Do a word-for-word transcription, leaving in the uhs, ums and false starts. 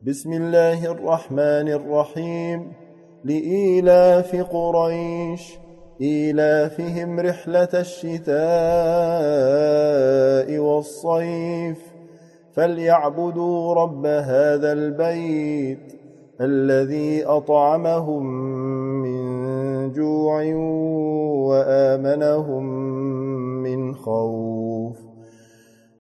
بسم الله الرحمن الرحيم لإيلاف قريش إيلافهم رحلة الشتاء والصيف فليعبدوا رب هذا البيت الذي أطعمهم من جوع وآمنهم من خوف.